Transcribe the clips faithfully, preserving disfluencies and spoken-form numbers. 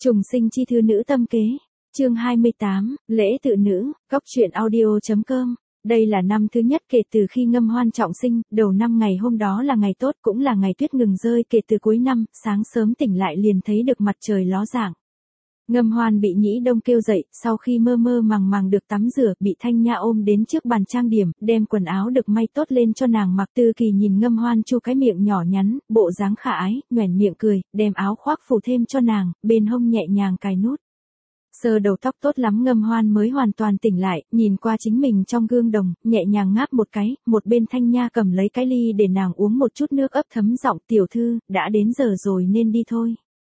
Trùng sinh chi thư nữ tâm kế. Chương hai mươi tám, lễ tự nữ, góc truyện audio chấm com. Đây là năm thứ nhất kể từ khi Ngâm Hoan trọng sinh, đầu năm ngày hôm đó là ngày tốt cũng là ngày tuyết ngừng rơi kể từ cuối năm, sáng sớm tỉnh lại liền thấy được mặt trời ló dạng. Ngâm Hoan bị Nhĩ Đông kêu dậy, sau khi mơ mơ màng màng được tắm rửa, bị Thanh Nha ôm đến trước bàn trang điểm, đem quần áo được may tốt lên cho nàng mặc. Tư Kỳ nhìn Ngâm Hoan chu cái miệng nhỏ nhắn, bộ dáng khả ái, nhoẻn miệng cười, đem áo khoác phủ thêm cho nàng, bên hông nhẹ nhàng cài nút. Sờ đầu tóc tốt lắm Ngâm Hoan mới hoàn toàn tỉnh lại, nhìn qua chính mình trong gương đồng, nhẹ nhàng ngáp một cái, một bên Thanh Nha cầm lấy cái ly để nàng uống một chút nước ấp thấm giọng, tiểu thư, đã đến giờ rồi nên đi thôi.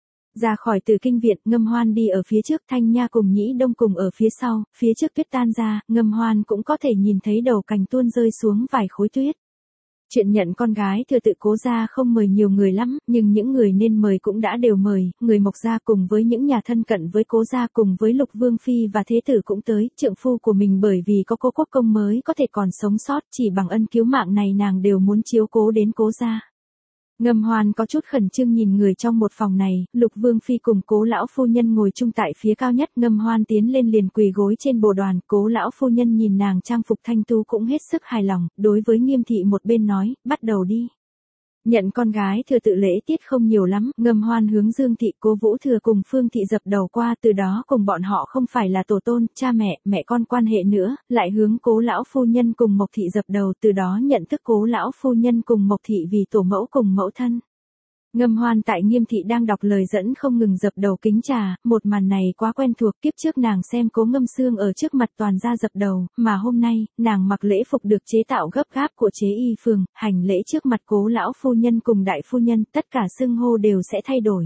Ra khỏi Tử Kinh viện, Ngâm Hoan đi ở phía trước, Thanh Nha cùng Nhĩ Đông cùng ở phía sau, phía trước tuyết tan ra, Ngâm Hoan cũng có thể nhìn thấy đầu cành tuôn rơi xuống vài khối tuyết. Chuyện nhận con gái thừa tự Cố gia không mời nhiều người lắm, nhưng những người nên mời cũng đã đều mời, người Mộc gia cùng với những nhà thân cận với Cố gia cùng với Lục Vương phi và thế tử cũng tới, trượng phu của mình bởi vì có Cố Quốc công mới có thể còn sống sót, chỉ bằng ân cứu mạng này nàng đều muốn chiếu cố đến Cố gia. Ngâm Hoan có chút khẩn trương nhìn người trong một phòng này, Lục Vương phi cùng Cố lão phu nhân ngồi chung tại phía cao nhất, Ngâm Hoan tiến lên liền quỳ gối trên bồ đoàn, Cố lão phu nhân nhìn nàng trang phục thanh tú cũng hết sức hài lòng, đối với Nghiêm thị một bên nói, bắt đầu đi. Nhận con gái thừa tự lễ tiết không nhiều lắm, Ngâm Hoan hướng Dương thị, Cố Vũ Thừa cùng Phương thị dập đầu qua, từ đó cùng bọn họ không phải là tổ tôn, cha mẹ, mẹ con quan hệ nữa, lại hướng Cố lão phu nhân cùng Mộc thị dập đầu, từ đó nhận thức Cố lão phu nhân cùng Mộc thị vì tổ mẫu cùng mẫu thân. Ngâm Hoan tại Nghiêm thị đang đọc lời dẫn không ngừng dập đầu kính trà, một màn này quá quen thuộc, kiếp trước nàng xem Cố Ngâm Xương ở trước mặt toàn gia dập đầu, mà hôm nay, nàng mặc lễ phục được chế tạo gấp gáp của chế y phường, hành lễ trước mặt Cố lão phu nhân cùng đại phu nhân, tất cả xưng hô đều sẽ thay đổi.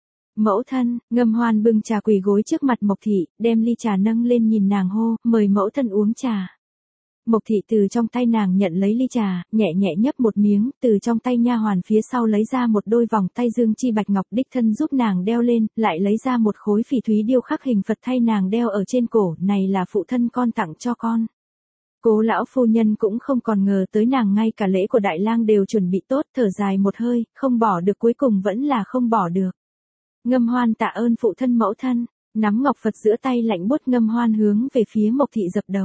Mẫu thân, Ngâm Hoan bưng trà quỳ gối trước mặt Mộc thị, đem ly trà nâng lên nhìn nàng hô, mời mẫu thân uống trà. Mộc thị từ trong tay nàng nhận lấy ly trà, nhẹ nhẹ nhấp một miếng, từ trong tay nha hoàn phía sau lấy ra một đôi vòng tay dương chi bạch ngọc đích thân giúp nàng đeo lên, lại lấy ra một khối phỉ thúy điêu khắc hình Phật thay nàng đeo ở trên cổ, này là phụ thân con tặng cho con. Cố lão phu nhân cũng không còn ngờ tới nàng ngay cả lễ của đại lang đều chuẩn bị tốt, thở dài một hơi, không bỏ được cuối cùng vẫn là không bỏ được. Ngâm Hoan tạ ơn phụ thân mẫu thân, nắm ngọc Phật giữa tay lạnh buốt, Ngâm Hoan hướng về phía Mộc thị dập đầu.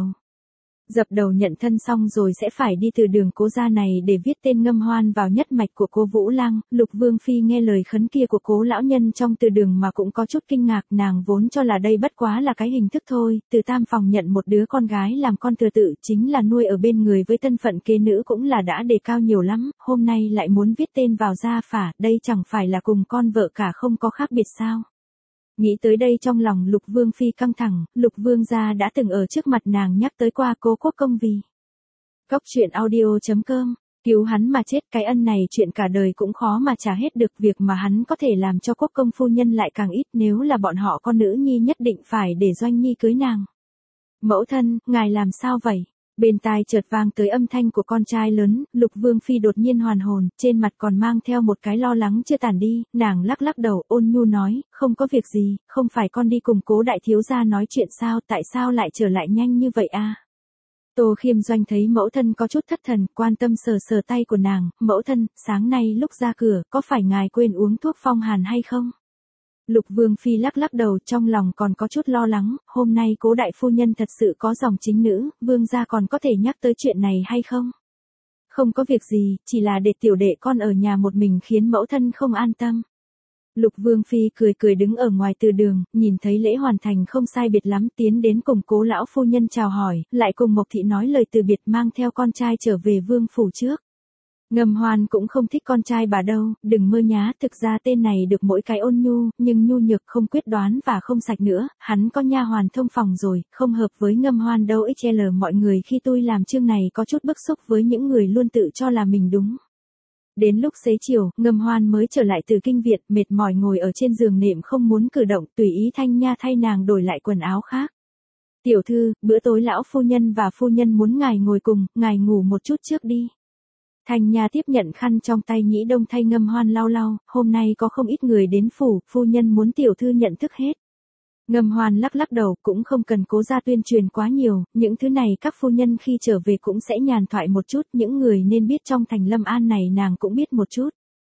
Dập đầu nhận thân xong rồi sẽ phải đi từ đường Cố gia này để viết tên Ngâm Hoan vào nhất mạch của Cố Vũ Lăng. Lục Vương phi nghe lời khấn kia của Cố lão nhân trong từ đường mà cũng có chút kinh ngạc, nàng vốn cho là đây bất quá là cái hình thức thôi, từ tam phòng nhận một đứa con gái làm con thừa tự chính là nuôi ở bên người với thân phận kế nữ cũng là đã đề cao nhiều lắm, hôm nay lại muốn viết tên vào gia phả, đây chẳng phải là cùng con vợ cả không có khác biệt sao. Nghĩ tới đây trong lòng Lục Vương phi căng thẳng, Lục Vương gia đã từng ở trước mặt nàng nhắc tới qua Cố Quốc công vì. Góc truyện audio chấm com, cứu hắn mà chết, cái ân này chuyện cả đời cũng khó mà trả hết được, việc mà hắn có thể làm cho Quốc công phu nhân lại càng ít, nếu là bọn họ con nữ nhi nhất định phải để Doanh Nhi cưới nàng. Mẫu thân, ngài làm sao vậy? Bên tai chợt vang tới âm thanh của con trai lớn, Lục Vương phi đột nhiên hoàn hồn, trên mặt còn mang theo một cái lo lắng chưa tàn đi, nàng lắc lắc đầu, ôn nhu nói, không có việc gì, không phải con đi cùng Cố đại thiếu gia nói chuyện sao, tại sao lại trở lại nhanh như vậy a? Tô Khiêm Doanh thấy mẫu thân có chút thất thần, quan tâm sờ sờ tay của nàng, mẫu thân, sáng nay lúc ra cửa, có phải ngài quên uống thuốc phong hàn hay không? Lục Vương phi lắc lắc đầu, trong lòng còn có chút lo lắng, hôm nay Cố đại phu nhân thật sự có dòng chính nữ, vương gia còn có thể nhắc tới chuyện này hay không? Không có việc gì, chỉ là để tiểu đệ con ở nhà một mình khiến mẫu thân không an tâm. Lục Vương phi cười cười đứng ở ngoài từ đường, nhìn thấy lễ hoàn thành không sai biệt lắm, tiến đến cùng Cố lão phu nhân chào hỏi, lại cùng Mộc thị nói lời từ biệt, mang theo con trai trở về vương phủ trước. Ngâm Hoan cũng không thích con trai bà đâu, đừng mơ nhá, thực ra tên này được mỗi cái ôn nhu, nhưng nhu nhược không quyết đoán và không sạch nữa, hắn có nha hoàn thông phòng rồi, không hợp với Ngâm Hoan đâu. ích lờ mọi người khi tôi làm chương này có chút bức xúc với những người luôn tự cho là mình đúng. Đến lúc xế chiều, Ngâm Hoan mới trở lại từ kinh viện, mệt mỏi ngồi ở trên giường nệm không muốn cử động, tùy ý Thanh Nha thay nàng đổi lại quần áo khác. Tiểu thư, bữa tối lão phu nhân và phu nhân muốn ngài ngồi cùng, ngài ngủ một chút trước đi. Thanh Nha tiếp nhận khăn trong tay Nhĩ Đông thay Ngâm Hoan lau lau, hôm nay có không ít người đến phủ, phu nhân muốn tiểu thư nhận thức hết. Ngâm Hoan lắc lắc đầu, cũng không cần Cố gia tuyên truyền quá nhiều, những thứ này các phu nhân khi trở về cũng sẽ nhàn thoại một chút, những người nên biết trong thành Lâm An này nàng cũng biết một chút.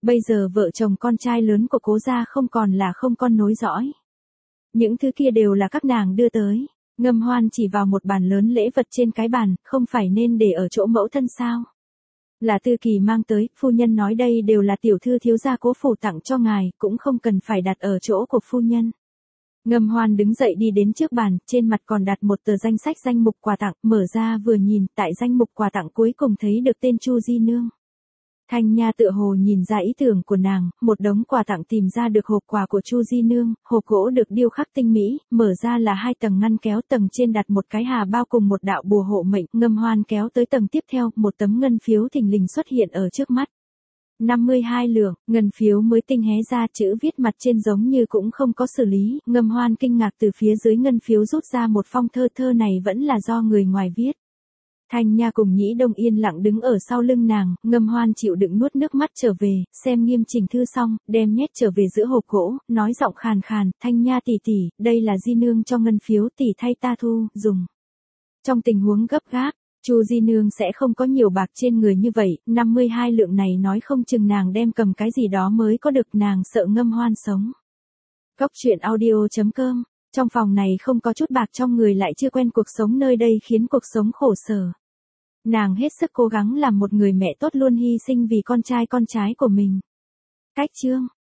Bây giờ vợ chồng con trai lớn của Cố gia không còn là không con nối dõi. Những thứ kia đều là các nàng đưa tới. Ngâm Hoan chỉ vào một bàn lớn lễ vật trên cái bàn, không phải nên để ở chỗ mẫu thân sao? Là Tư Kỳ mang tới, phu nhân nói đây đều là tiểu thư thiếu gia Cố phủ tặng cho ngài, cũng không cần phải đặt ở chỗ của phu nhân. Ngâm Hoan đứng dậy đi đến trước bàn, trên mặt còn đặt một tờ danh sách danh mục quà tặng, mở ra vừa nhìn, tại danh mục quà tặng cuối cùng thấy được tên Chu Di Nương. Thanh Nha tựa hồ nhìn ra ý tưởng của nàng, một đống quà tặng tìm ra được hộp quà của Chu Di Nương, hộp gỗ được điêu khắc tinh mỹ, mở ra là hai tầng ngăn kéo, tầng trên đặt một cái hà bao cùng một đạo bùa hộ mệnh. Ngâm Hoan kéo tới tầng tiếp theo, một tấm ngân phiếu thình lình xuất hiện ở trước mắt. năm mươi hai lượng, ngân phiếu mới tinh hé ra, chữ viết mặt trên giống như cũng không có xử lý. Ngâm Hoan kinh ngạc từ phía dưới ngân phiếu rút ra một phong thơ, thơ này vẫn là do người ngoài viết. Thanh Nha cùng Nhĩ Đông yên lặng đứng ở sau lưng nàng, Ngâm Hoan chịu đựng nuốt nước mắt trở về, xem nghiêm chỉnh thư xong, đem nhét trở về giữa hộp gỗ, nói giọng khàn khàn, Thanh Nha tỷ tỷ, đây là Di Nương cho ngân phiếu, tỷ thay ta thu, dùng. Trong tình huống gấp gáp, Chu Di Nương sẽ không có nhiều bạc trên người như vậy, năm mươi hai lượng này nói không chừng nàng đem cầm cái gì đó mới có được, nàng sợ Ngâm Hoan sống. Góc truyện audio chấm com, trong phòng này không có chút bạc trong người lại chưa quen cuộc sống nơi đây khiến cuộc sống khổ sở. Nàng hết sức cố gắng làm một người mẹ tốt luôn hy sinh vì con trai con trái của mình. Cách chương